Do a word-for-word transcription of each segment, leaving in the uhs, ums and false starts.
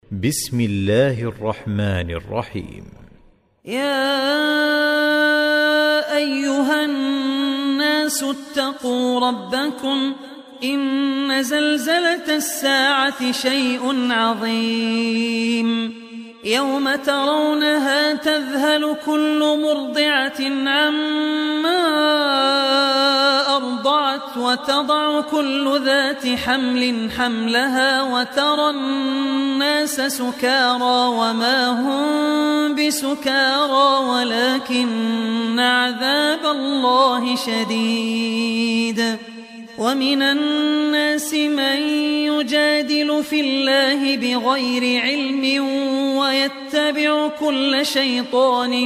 بسم الله الرحمن الرحيم. يا أيها الناس اتقوا ربكم إن زلزلة الساعة شيء عظيم يوم ترونها تذهل كل مرضعة عما أرضعت وتضع كل ذات حمل حملها وترى الناس سكارى وما هم بسكارى ولكن عذاب الله شديد. ومن الناس من يجادل في الله بغير علم ويتبع كل شيطان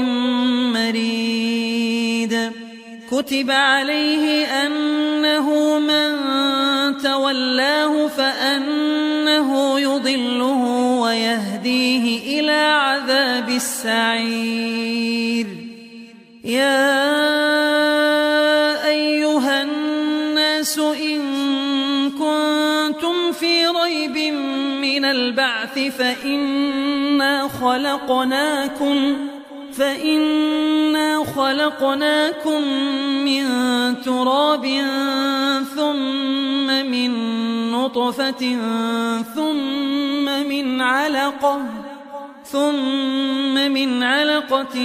مريد. كتب عليه أنه من تولاه فأنه يضله ويهديه إلى عذاب السعير. يا أيها الناس إن كنتم في ريب من البعث فإنا خلقناكم فإنا خلقناكم من تراب ثم من نطفة ثم من علقة ثم من علقة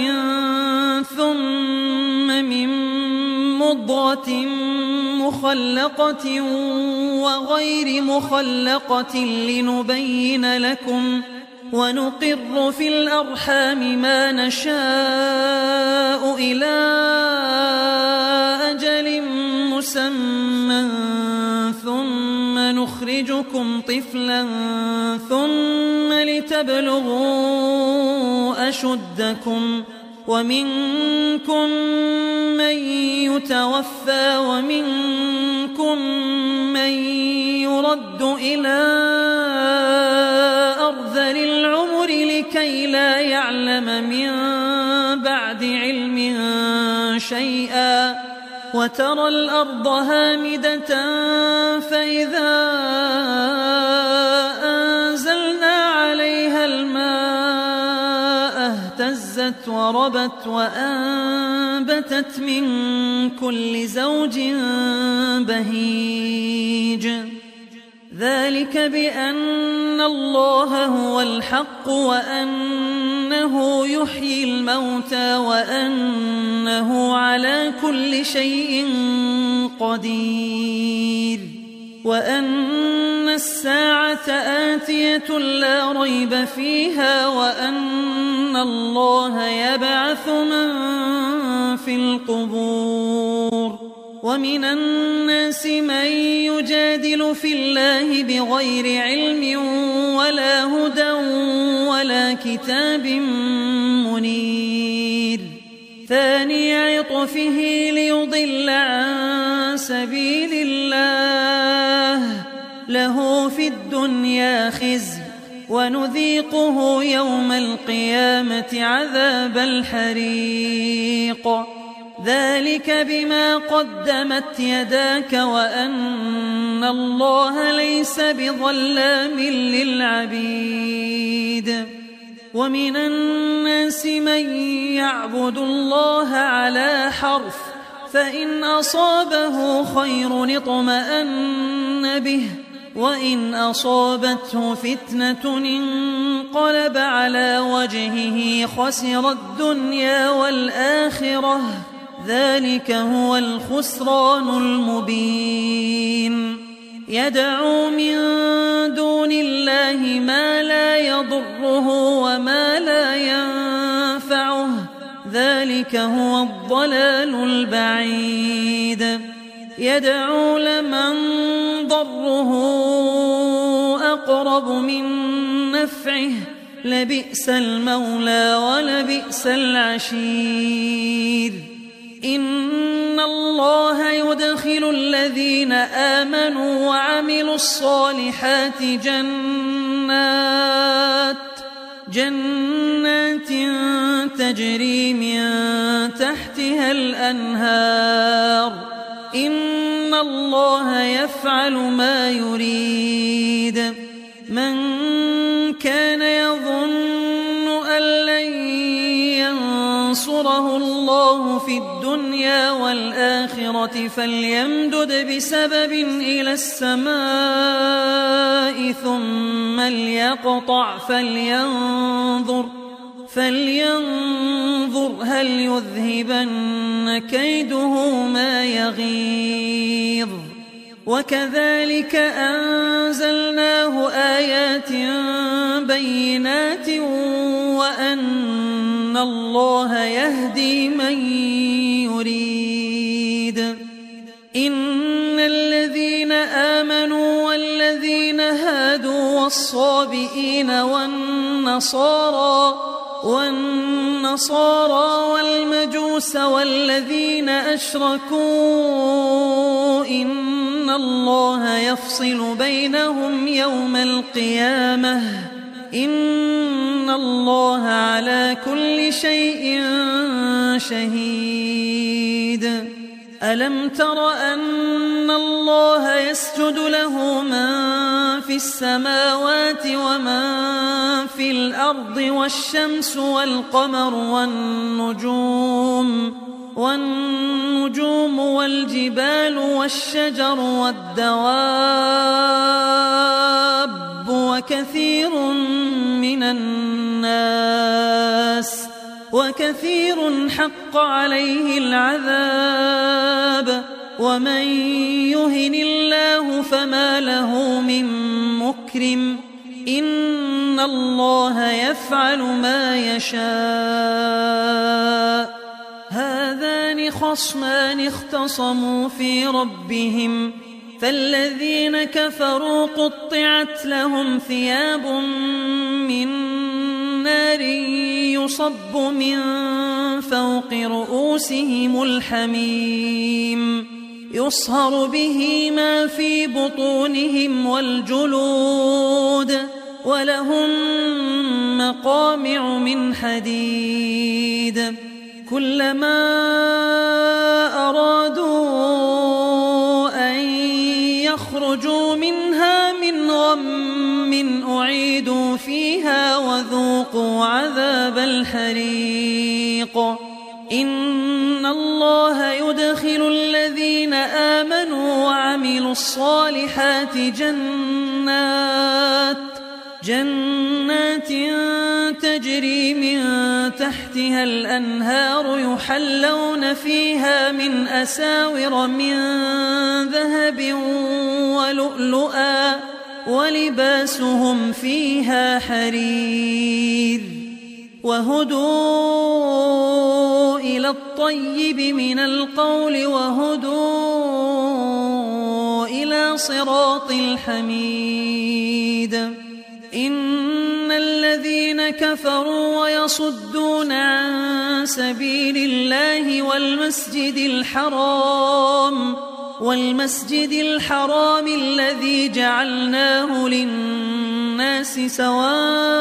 ثم من مضغة مخلقة وغير مخلقة لنبين لكم ونقر في الأرحام ما نشاء إلى أجل مسمى ثم نخرجكم طفلا ثم لتبلغوا أشدكم ومنكم من يتوفى ومنكم من يرد إلى أرذل العمر لكي لا يعلم من بعد علم شيئا. وترى الأرض هامدة فإذا أنزلنا عليها الماء اهتزت وربت وأنبتت من كل زوج بهيج. ذلك بأن الله هو الحق وأنه يحيي الموتى وأنه على كل شيء قدير وأن الساعة آتية لا ريب فيها وأن الله يبعث من في القبور. ومن الناس من يجادل في الله بغير علم ولا هدى ولا كتاب منير. ثاني عطفه ليضل عن سبيل الله له في الدنيا خزي ونذيقه يوم القيامة عذاب الحريق. ذلك بما قدمت يداك وأن الله ليس بظلام للعبيد. ومن الناس من يعبد الله على حرف فإن أصابه خير اطمأن به وإن أصابته فتنة انقلب على وجهه خسر الدنيا والآخرة. ذلك هو الخسران المبين. يدعو من دون الله ما لا يضره وما لا ينفعه. ذلك هو الضلال البعيد. يدعو لمن ضره أقرب من نفعه لبئس المولى ولبئس العشير. إن الله يدخل الذين آمنوا وعملوا الصالحات جنات جنات تجري من تحتها الأنهار. إن الله يفعل ما يريد. من كان ينصره الله في الدنيا والآخرة فليمدد بسبب إلى السماء ثم ليقطع فلينظر فلينظر هل يذهبن كيده ما يغيظ. وكذلك أنزلناه آيات بينات وأن الله يهدي من يريد. إن الذين آمنوا والذين هادوا والصابئين والنصارى والنصارى والمجوس والذين أشركوا إن الله يفصل بينهم يوم القيامة إن الله على كل شيء شهيد. ألم تر أن الله يسجد له من في السماوات ومن في الأرض والشمس والقمر والنجوم والنجوم والجبال والشجر والدواب وكثير من الناس وكثير حق عليه العذاب ومن يهن الله فما له من مكرم إن الله يفعل ما يشاء. هذان خصمان اختصموا في ربهم فالذين كفروا قطعت لهم ثياب من نار يصب من فوق رؤوسهم الحميم يصهر به ما في بطونهم والجلود ولهم مقامع من حديد كلما أرادوا أن يخرجوا منها من غم أعيدوا فيها وذوقوا عذاب الحريق. إن الله يدخل الذين آمنوا وعملوا الصالحات جنات جنات تجري من تحتها الأنهار يحلون فيها من أساور من ذهب ولؤلؤا ولباسهم فيها حرير وهدوا إلى الطيب من القول وهدوا إلى صراط الحميد. إن الذين كفروا ويصدون عن سبيل الله والمسجد الحرام والمسجد الحرام الذي جعلناه للناس سواء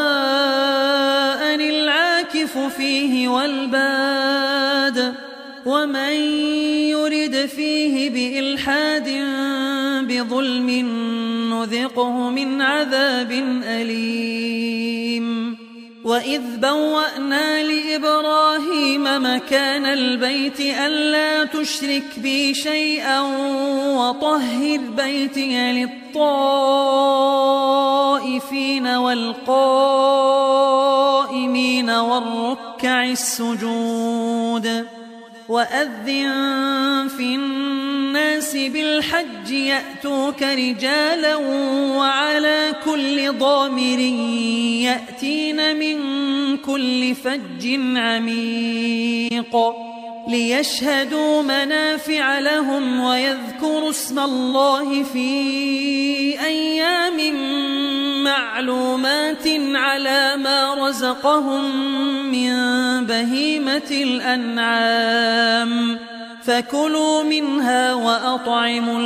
العاكف فيه والباد ومن يرد فيه بإلحاد بظلم نذقه من عذاب أليم. وإذ بوأنا لإبراهيم مكان البيت ألا تشرك بي شيئا وطهر بيتي للطائفين والقائمين والركع السجود. وأذن في الناس بالحج يأتوك رجالا وعلى كل ضامر يأتين من كل فج عميق ليشهدوا منافع لهم ويذكروا اسم الله في أيام معلومات على ما رزقهم من بهيمة الأنعام فكلوا منها وأطعموا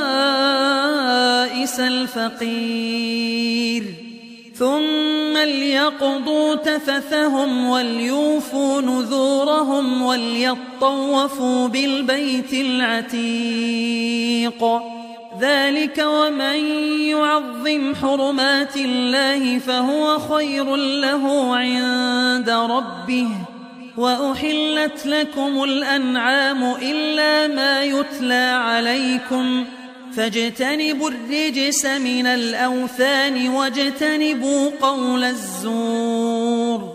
البائس الفقير ثم ليقضوا تفثهم وليوفوا نذورهم وليطوفوا بالبيت العتيق. ذلك ومن يعظم حرمات الله فهو خير له عند ربه وأحلت لكم الأنعام إلا ما يتلى عليكم فاجتنبوا الرجس من الأوثان واجتنبوا قول الزور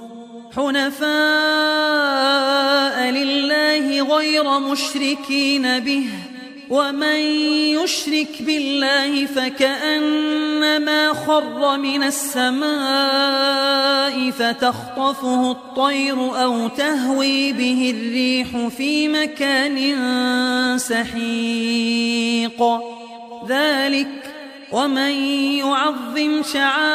حنفاء لله غير مشركين به ومن يشرك بالله فكأنما خر من السماء فتخطفه الطير أو تهوي به الريح في مكان سحيق ذلك ومن يعظم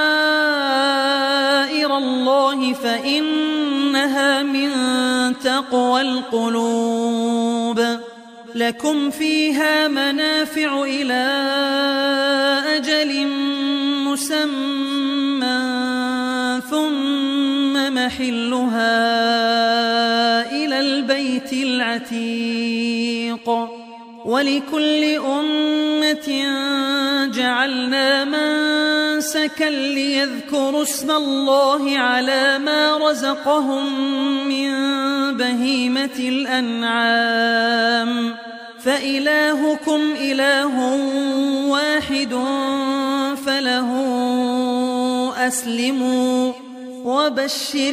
شعائر الله فإنها من تقوى القلوب لكم فيها منافع إلى أجل مسمى ثم محلها إلى البيت العتيق ولكل أمة جعلنا منسكا ليذكروا اسم الله على ما رزقهم من بهيمة الأنعام فإلهكم إله واحد فله أسلموا وبشر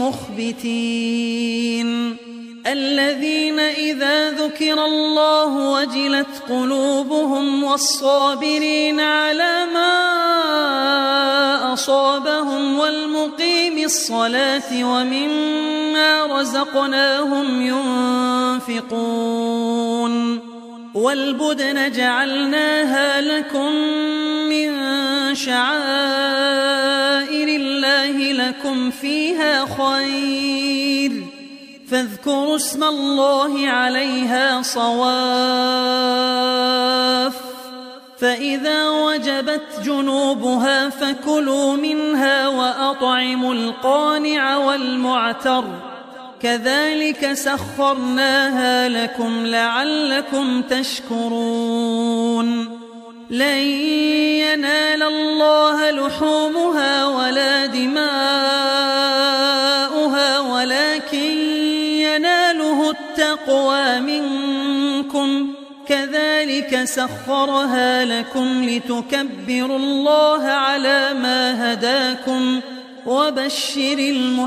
المخبتين الذين إذا ذكر الله وجلت قلوبهم والصابرين على ما أصابهم والمقيم الصلاة ومما رزقناهم ينفقون والبدن جعلناها لكم من شعائر الله لكم فيها خير فاذكروا اسم الله عليها صواف فإذا وجبت جنوبها فكلوا منها وأطعموا القانع والمعتر كذلك سخرناها لكم لعلكم تشكرون لن ينال الله لحومها ولا دماؤها ولكن يناله التقوى منكم كذلك سخرها لكم لتكبروا الله على ما هداكم وبشر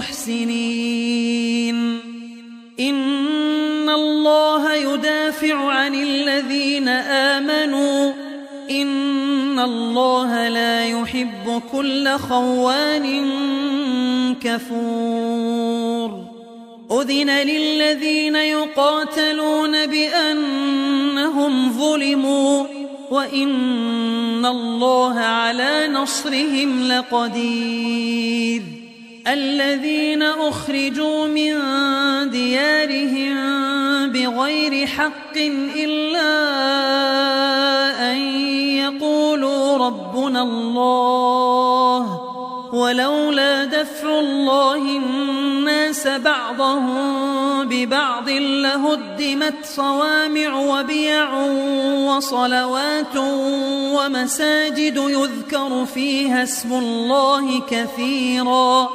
المحسنين إن الله يدافع عن الذين آمنوا إن الله لا يحب كل خوان كفور أذن للذين يقاتلون بأنهم ظلموا وإن الله على نصرهم لقدير الذين أخرجوا من ديارهم بغير حق إلا أن يقولوا ربنا الله ولولا دفع الله الناس بعضهم ببعض لهدمت صوامع وبيع وصلوات ومساجد يذكر فيها اسم الله كثيرا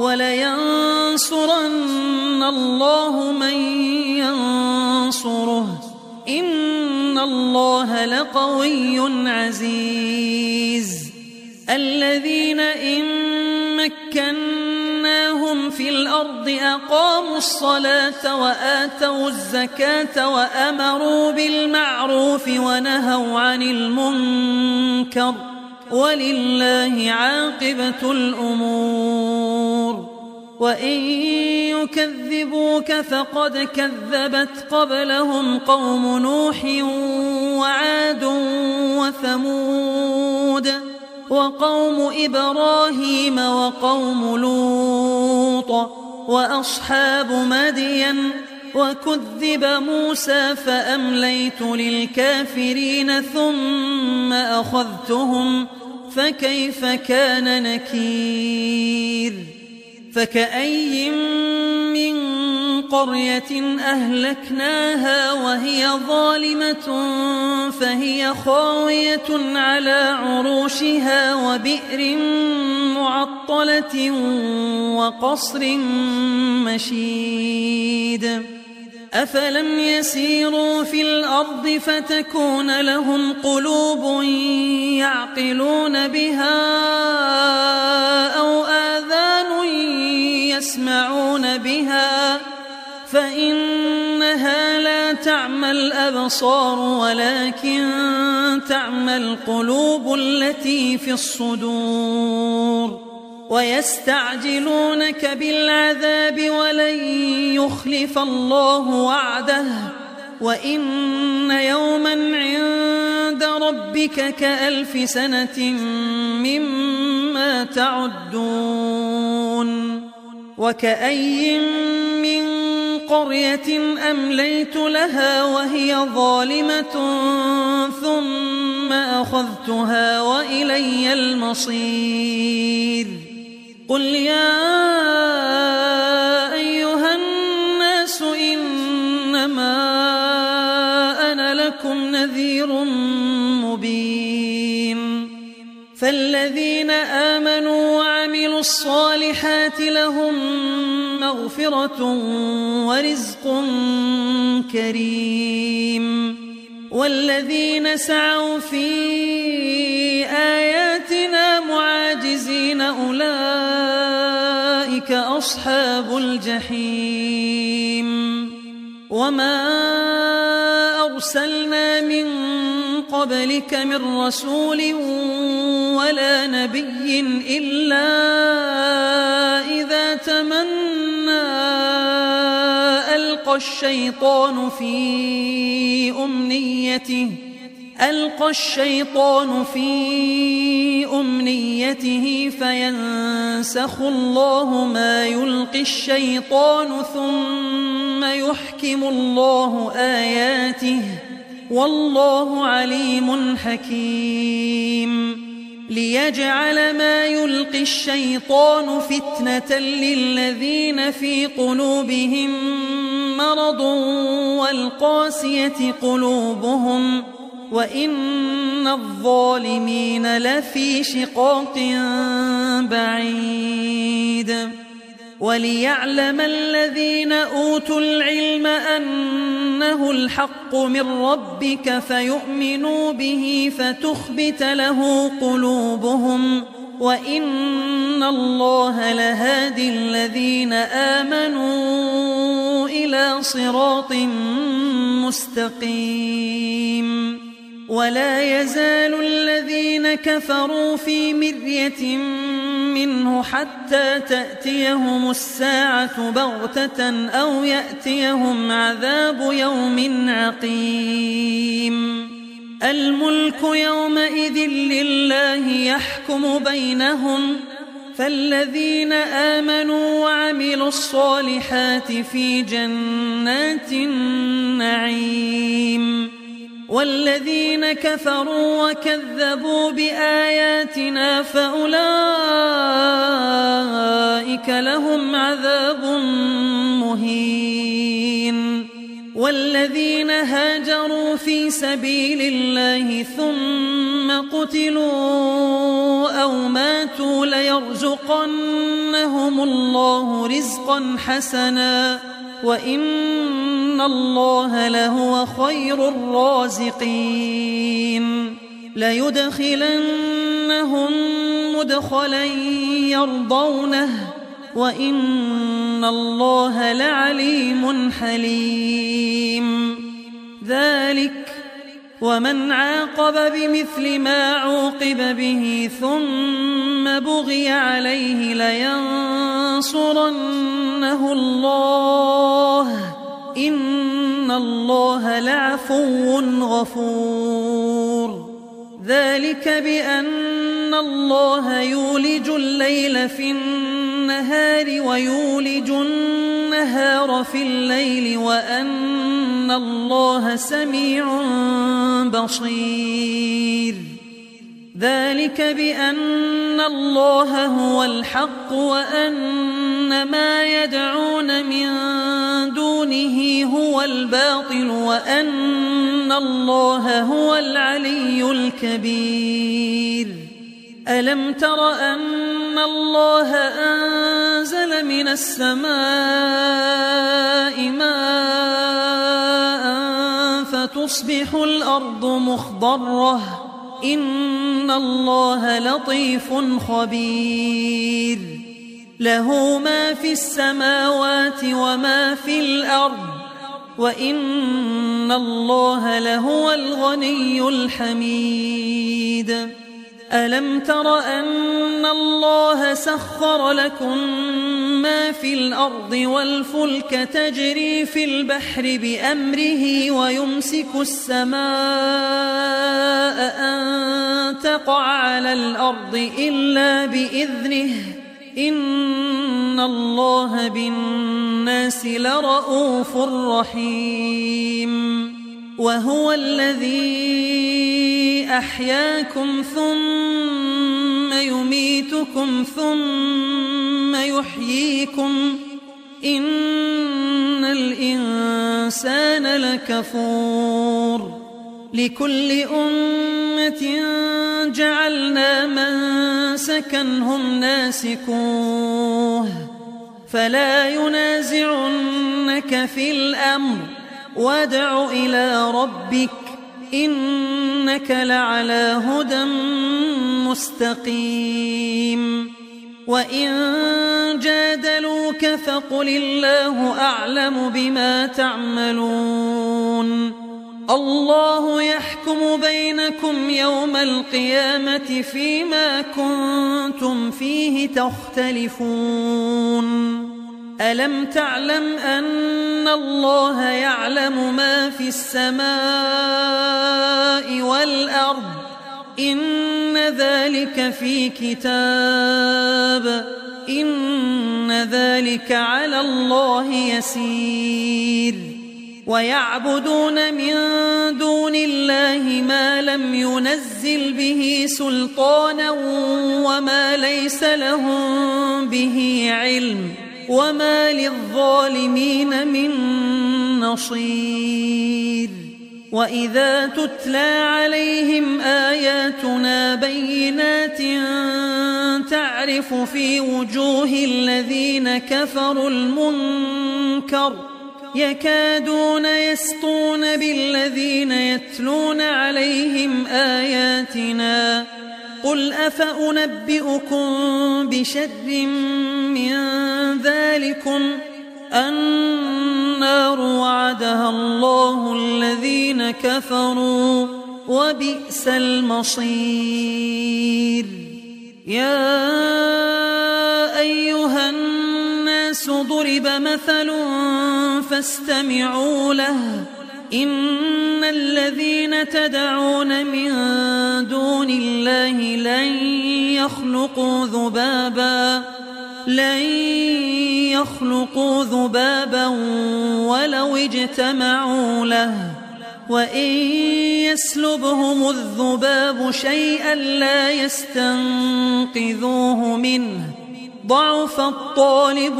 ولينصرن الله من ينصره إن الله لقوي عزيز الذين إن مكناهم في الأرض أقاموا الصلاة وآتوا الزكاة وأمروا بالمعروف ونهوا عن المنكر ولله عاقبة الأمور وإن يكذبوك فقد كذبت قبلهم قوم نوح وعاد وثمود وقوم إبراهيم وقوم لوط وأصحاب مدين وكذب موسى فأمليت للكافرين ثم أخذتهم فكيف كان نكير فكأي من قرية أهلكناها وهي ظالمة فهي خاوية على عروشها وبئر معطلة معطلة وقصر مشيد أفلم يسيروا في الأرض فتكون لهم قلوب يعقلون بها أو آذان يسمعون بها فإنها لا تعمى الأبصار ولكن تعمى القلوب التي في الصدور ويستعجلونك بالعذاب ولن يخلف الله وعده وإن يوما عند ربك كألف سنة مما تعدون وكأي من قرية أمليت لها وهي ظالمة ثم أخذتها وإلي المصير قل يا أيها الناس إنما أنا لكم نذير مبين فالذين آمنوا وعملوا الصالحات لهم مغفرة ورزق كريم والذين سعوا في آياتنا معاجزين أولئك أصحاب الجحيم وما أرسلنا من قبلك من رسول ولا نبي إلا إذا تمنى ألقى الشيطان في أمنيته ألقى الشيطان في أمنيته فينسخ الله ما يلقي الشيطان ثم يحكم الله آياته والله عليم حكيم ليجعل ما يلقي الشيطان فتنة للذين في قلوبهم مرض والقاسية قلوبهم وإن الظالمين لفي شقاق بعيد وليعلم الذين أوتوا العلم أنه الحق من ربك فيؤمنوا به فتخبت له قلوبهم وإن الله لهادي الذين آمنوا إلى صراط مستقيم ولا يزال الذين كفروا في مرية منه حتى تأتيهم الساعة بغتة أو يأتيهم عذاب يوم عقيم الملك يومئذ لله يحكم بينهم فالذين آمنوا وعملوا الصالحات في جنات النعيم والذين كفروا وكذبوا بآياتنا فأولئك لهم عذاب مهين والذين هاجروا في سبيل الله ثم قتلوا أو ماتوا ليرزقنهم الله رزقا حسنا وإن الله لهو خير الرازقين ليدخلنهم مدخلا يرضونه وإن الله لعليم حليم ذلك ومن عاقب بمثل ما عوقب به ثم بغي عليه لينصرنه الله إن الله لعفو غفور ذلك بأن الله يولج الليل في النهار ويولج النهار في الليل وأن الله سميع بصير ذلك بأن الله هو الحق وأن ما يدعون من دونه هو الباطل وأن الله هو العلي الكبير ألم تر أن الله أنزل من السماء ماء فتصبح الأرض مخضرة إن الله لطيف خبير له ما في السماوات وما في الأرض وإن الله لهو الغني الحميد ألم تر أن الله سخر لكم ما في الأرض والفلك تجري في البحر بأمره ويمسك السماء أن تقع على الأرض إلا بإذنه إن الله بالناس لرءوف رحيم وهو الذي أحياكم ثم يميتكم ثم يحييكم إن الإنسان لكفور لكل أمة جعلنا منسكا هم ناسكوه فلا ينازعنك في الأمر وادع إلى ربك إنك لعلى هدى مستقيم وإن جادلوك فقل الله أعلم بما تعملون الله يحكم بينكم يوم القيامة فيما كنتم فيه تختلفون ألم تعلم أن الله يعلم ما في السماء والأرض إن ذلك في كتاب إن ذلك على الله يسير ويعبدون من دون الله ما لم ينزل به سلطانا وما ليس لهم به علم وما للظالمين من نصير وإذا تتلى عليهم آياتنا بينات تعرف في وجوه الذين كفروا المنكر يكادون يسطون بالذين يتلون عليهم آياتنا قل أفأنبئكم بشر من ذلكم النار وعدها الله الذين كفروا وبئس المصير يا أيها الناس ضرب مثل فاستمعوا له إن الذين تدعون من دون الله لن يخلقوا ذبابا لن يخلقوا ذبابا ولو اجتمعوا له وإن يسلبهم الذباب شيئا لا يستنقذوه منه ضعف الطالب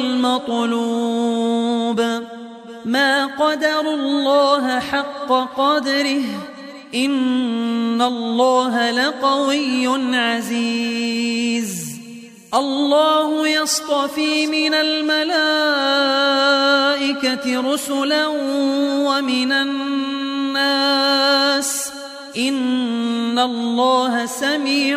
والمطلوب ما قدروا الله حق قدره إن الله لقوي عزيز الله يصطفي من الملائكة رسلا ومن الناس إن الله سميع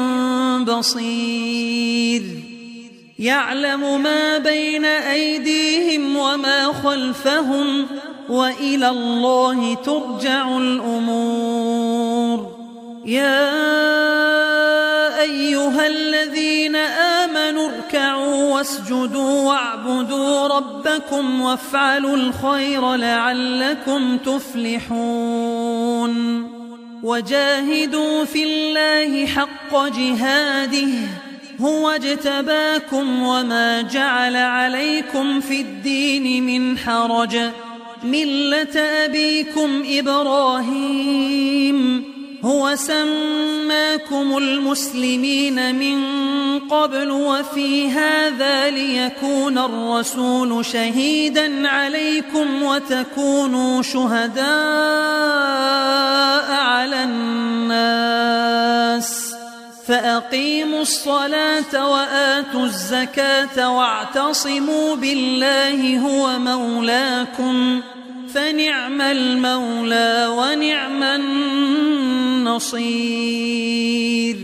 بصير يعلم ما بين أيديهم وما خلفهم وإلى الله ترجع الأمور يا أيها الذين آمنوا اركعوا واسجدوا واعبدوا ربكم وافعلوا الخير لعلكم تفلحون وجاهدوا في الله حق جهاده هو اجتباكم وما جعل عليكم في الدين من حرج ملة أبيكم إبراهيم هو سماكم المسلمين من قبل وفي هذا ليكون الرسول شهيدا عليكم وتكونوا شهداء على الناس فأقيموا الصلاة وآتوا الزكاة واعتصموا بالله هو مولاكم فنعم المولى ونعم النصير.